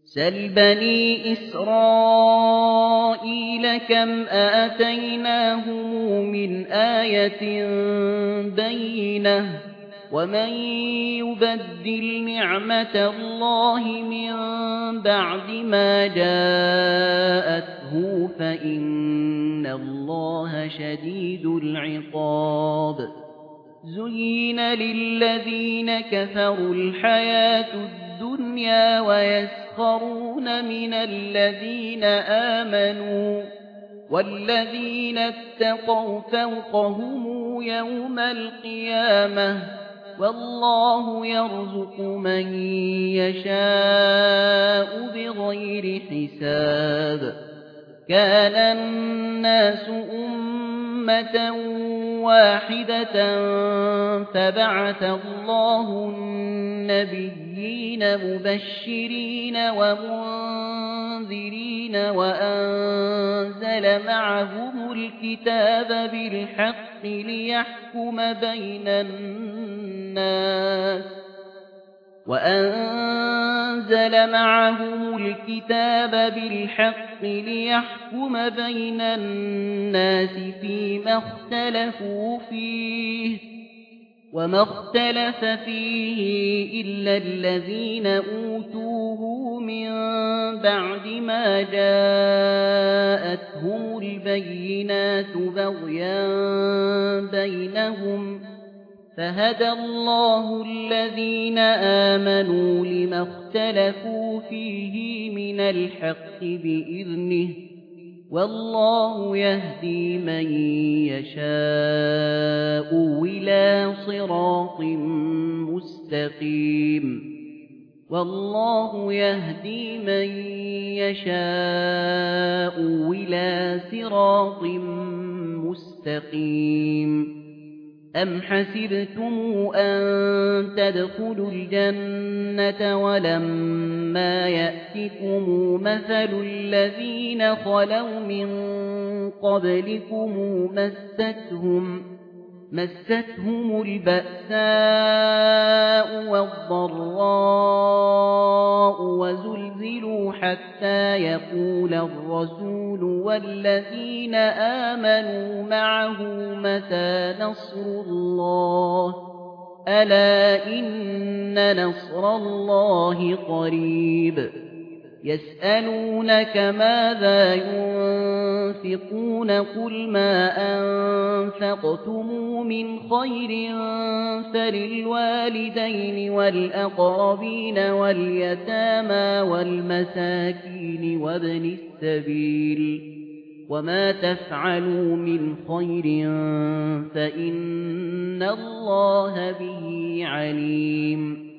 سَلْ بَنِي إِسْرَائِيلَ كَمْ آتَيْنَاهُم مِّنْ آيَةٍ بَيِّنَةٍ وَمَن يُبَدِّلْ نِعْمَةَ اللَّهِ مِن بَعْدِ مَا جَاءَتْهُ فَإِنَّ اللَّهَ شَدِيدُ الْعِقَابِ زُيِّنَ لِلَّذِينَ كَفَرُوا الْحَيَاةُ الدُّنْيَا وَيَسْخَرُونَ مِنَ الَّذِينَ آمَنُوا وَالَّذِينَ اتَّقَوْا فَوْقَهُمْ يَوْمَ الْقِيَامَةِ وَاللَّهُ يَرْزُقُ مَن يَشَاءُ بِغَيْرِ حِسَابٍ كَانَ النَّاسُ أُمَّةً وَاحِدَةً فَبَعَثَ اللَّهُ النَّبِيِّينَ مُبَشِّرِينَ وَمُنذِرِينَ وَأَنزَلَ معهم الْكِتَابَ بِالْحَقِّ لِيَحْكُمَ بَيْنَ النَّاسِ فِيمَا اخْتَلَفُوا فِيهِ وَمَا اخْتَلَفَ فِيهِ إِلَّا الَّذِينَ أُوتُوهُ مِن بَعْدِ مَا جَاءَتْهُمُ الْبَيِّنَاتُ بَغْيًا بَيْنَهُمْ فَهَدَى اللَّهُ الَّذِينَ آمَنُوا لِمَا اخْتَلَفُوا فِيهِ مِنَ الْحَقِّ بِإِذْنِهِ وَاللَّهُ يَهْدِي مَن يَشَاءُ إِلَىٰ صِرَاطٍ مُّسْتَقِيمٍ وَاللَّهُ يَهْدِي مَن يَشَاءُ إِلَىٰ صِرَاطٍ مُّسْتَقِيمٍ أَمْ حَسِبْتُمْ أَن تَدْخُلُوا الْجَنَّةَ وَلَمَّا يَأْتِكُم مَّثَلُ الَّذِينَ خَلَوْا مِن قَبْلِكُم مَّسَّتْهُمُ الْبَأْسَاءُ وَالضَّرَّاءُ وَزُلْزِلُوا حَتَّىٰ يَقُولَ الرَّسُولُ وَالَّذِينَ آمَنُوا مَعَهُ مَتَىٰ نَصْرُ اللَّهِ ۗ أَلَا إِنَّ نَصْرَ اللَّهِ قَرِيبٌ يَسْأَلُونَكَ مَاذَا يُنفِقُونَ قُلْ مَا أَنفَقْتُم مِّنْ خَيْرٍ فَلِلْوَالِدَيْنِ وَالْأَقْرَبِينَ وَالْيَتَامَىٰ وَالْمَسَاكِينِ وَابْنِ السَّبِيلِ وَمَا تَفْعَلُوا مِنْ خَيْرٍ فَإِنَّ اللَّهَ بِهِ عَلِيمٌ